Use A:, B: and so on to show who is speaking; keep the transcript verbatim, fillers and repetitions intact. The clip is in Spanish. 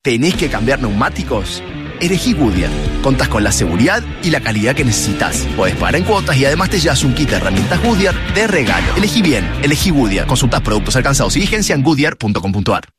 A: ¿Tenés que cambiar neumáticos? Elegí Goodyear. Contás con la seguridad y la calidad que necesitas. Podés pagar en cuotas y además te llevas un kit de herramientas Goodyear de regalo. Elegí bien, elegí Goodyear. Consultás productos alcanzados y vigencia en goodyear punto com punto a r.